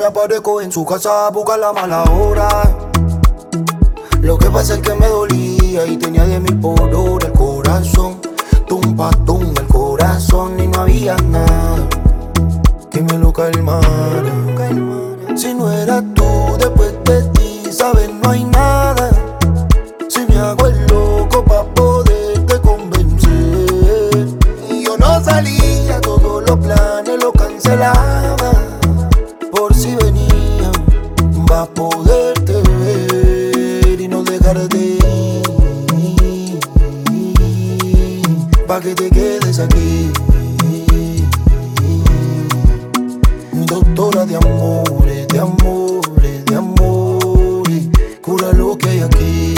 me aparezco en su casa a buscar la mala hora. Lo que pasa es que me dolía y tenía 10.000 por hora el corazón. Tumpa, tumba el corazón y no había nada que me lo calmara. Si no eras tú, después de ti, sabes, no hay nada. Si me hago el loco pa' poderte convencer. Y yo no salía, todos los planes los cancelaba. Por si venían, va a poderte ver y no dejar de ir. Pa' que te quedes aquí. Mi doctora de amores, de amores, de amores, cura lo que hay aquí.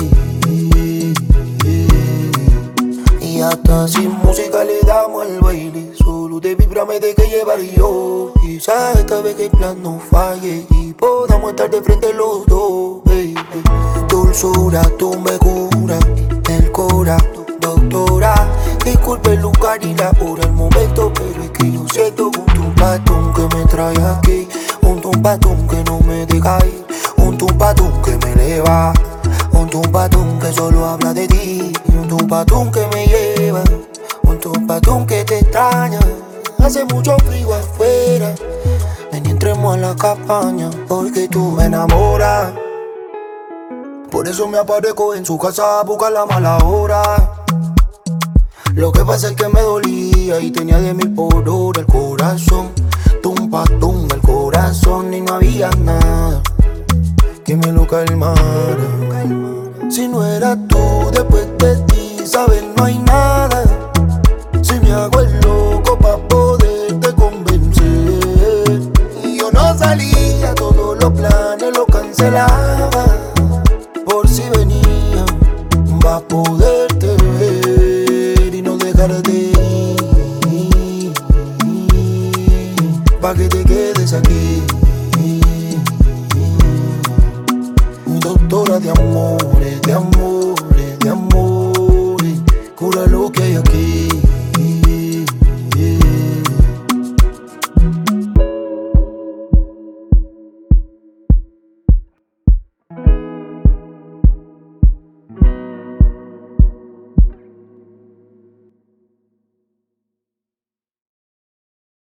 Y hasta sin música le damos al baile. Solo de vibra me dejé llevar yo. Quizás esta vez que el plan no falle y podamos estar de frente los dos, baby. Dulzura, tú me curas el cora, doctora. Disculpe el lugar y la hora, el momento, pero es que yo siento un tumpatón que me trae aquí. Un tumpatón que no me deja ir. Un tumpatón que me eleva. Un tumpatón que solo habla de ti. Y un tumpatón que me lleva. Un tumpatón que te extraña. Hace mucho frío afuera. Ven y entremos a la cabaña, porque tú me enamoras. Por eso me aparezco en su casa a buscar la mala hora. Lo que pasa es que me dolía y tenía 10.000 por hora el corazón. Tumpa, tumba el corazón y no había nada que me lo calmara. Si no eras tú, después de ti, sabes, no hay nada. Si me hago el loco pa' poderte convencer. Y yo no salía, todos los planes los cancelaba. Por si venían, va a poder